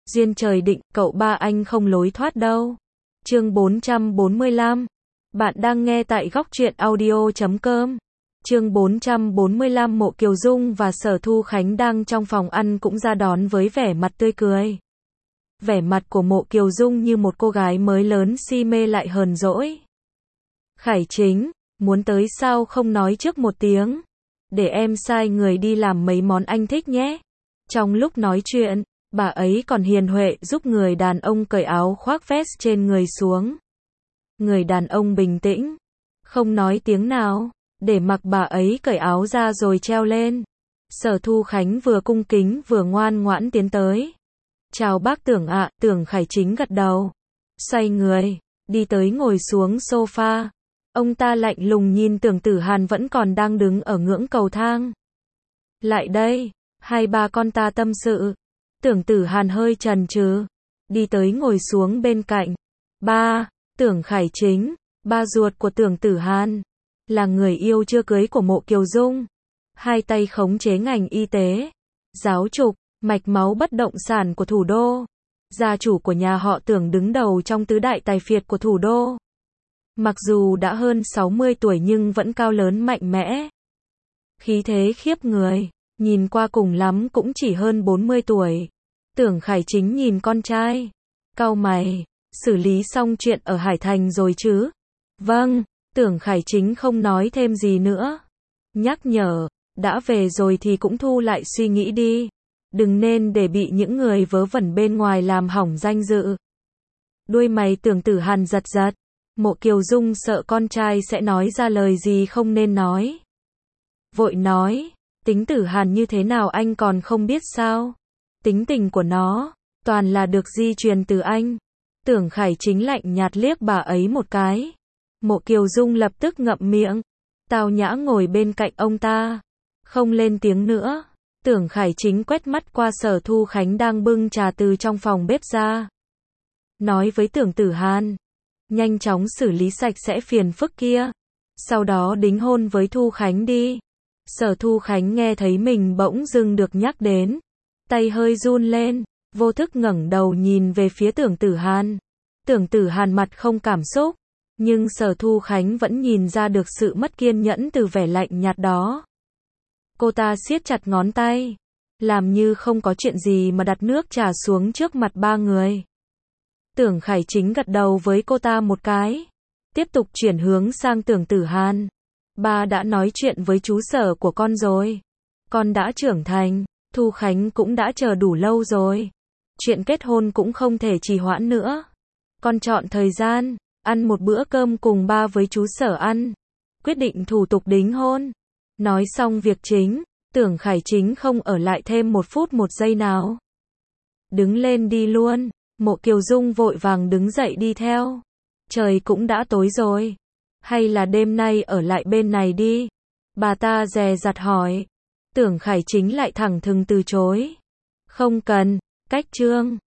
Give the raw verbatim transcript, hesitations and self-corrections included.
Duyên trời định, cậu ba anh không lối thoát đâu. Chương bốn trăm bốn mươi lăm. Bạn đang nghe tại góc truyện audio chấm com. Chương bốn trăm bốn mươi lăm. Mộ Kiều Dung và Sở Thu Khánh đang trong phòng ăn cũng ra đón với vẻ mặt tươi cười. Vẻ mặt của Mộ Kiều Dung như một cô gái mới lớn si mê lại hờn dỗi. Khải Chính, muốn tới sao không nói trước một tiếng? Để em sai người đi làm mấy món anh thích nhé. Trong lúc nói chuyện, bà ấy còn hiền huệ giúp người đàn ông cởi áo khoác vest trên người xuống. Người đàn ông bình tĩnh, không nói tiếng nào, để mặc bà ấy cởi áo ra rồi treo lên. Sở Thu Khánh vừa cung kính vừa ngoan ngoãn tiến tới. Chào bác Tưởng ạ, Tưởng Khải Chính gật đầu. Xoay người, đi tới ngồi xuống sofa. Ông ta lạnh lùng nhìn Tưởng Tử Hàn vẫn còn đang đứng ở ngưỡng cầu thang. Lại đây, hai ba con ta tâm sự. Tưởng Tử Hàn hơi chần chừ, đi tới ngồi xuống bên cạnh. Ba, Tưởng Khải Chính, ba ruột của Tưởng Tử Hàn, là người yêu chưa cưới của Mộ Kiều Dung. Hai tay khống chế ngành y tế, giáo dục, mạch máu bất động sản của thủ đô. Gia chủ của nhà họ Tưởng đứng đầu trong tứ đại tài phiệt của thủ đô. Mặc dù đã hơn sáu mươi tuổi nhưng vẫn cao lớn mạnh mẽ. Khí thế khiếp người, nhìn qua cùng lắm cũng chỉ hơn bốn mươi tuổi. Tưởng Khải Chính nhìn con trai, cau mày, xử lý xong chuyện ở Hải Thành rồi chứ? Vâng, Tưởng Khải Chính không nói thêm gì nữa. Nhắc nhở, đã về rồi thì cũng thu lại suy nghĩ đi. Đừng nên để bị những người vớ vẩn bên ngoài làm hỏng danh dự. Đuôi mày Tưởng Tử Hàn giật giật. Mộ Kiều Dung sợ con trai sẽ nói ra lời gì không nên nói. Vội nói, tính Tử Hàn như thế nào anh còn không biết sao? Tính tình của nó, toàn là được di truyền từ anh. Tưởng Khải Chính lạnh nhạt liếc bà ấy một cái. Mộ Kiều Dung lập tức ngậm miệng, tao nhã ngồi bên cạnh ông ta, không lên tiếng nữa. Tưởng Khải Chính quét mắt qua Sở Thu Khánh đang bưng trà từ trong phòng bếp ra. Nói với Tưởng Tử Hàn, nhanh chóng xử lý sạch sẽ phiền phức kia. Sau đó đính hôn với Thu Khánh đi. Sở Thu Khánh nghe thấy mình bỗng dưng được nhắc đến. Tay hơi run lên, vô thức ngẩng đầu nhìn về phía Tưởng Tử Hàn. Tưởng Tử Hàn mặt không cảm xúc, nhưng Sở Thu Khánh vẫn nhìn ra được sự mất kiên nhẫn từ vẻ lạnh nhạt đó. Cô ta siết chặt ngón tay, làm như không có chuyện gì mà đặt nước trà xuống trước mặt ba người. Tưởng Khải Chính gật đầu với cô ta một cái, tiếp tục chuyển hướng sang Tưởng Tử Hàn. Ba đã nói chuyện với chú Sở của con rồi. Con đã trưởng thành, Thu Khánh cũng đã chờ đủ lâu rồi. Chuyện kết hôn cũng không thể trì hoãn nữa. Con chọn thời gian, ăn một bữa cơm cùng ba với chú Sở ăn. Quyết định thủ tục đính hôn. Nói xong việc chính, Tưởng Khải Chính không ở lại thêm một phút một giây nào. Đứng lên đi luôn. Mộ Kiều Dung vội vàng đứng dậy đi theo. Trời cũng đã tối rồi. Hay là đêm nay ở lại bên này đi? Bà ta dè dặt hỏi. Tưởng Khải Chính lại thẳng thừng từ chối. Không cần, cách chương.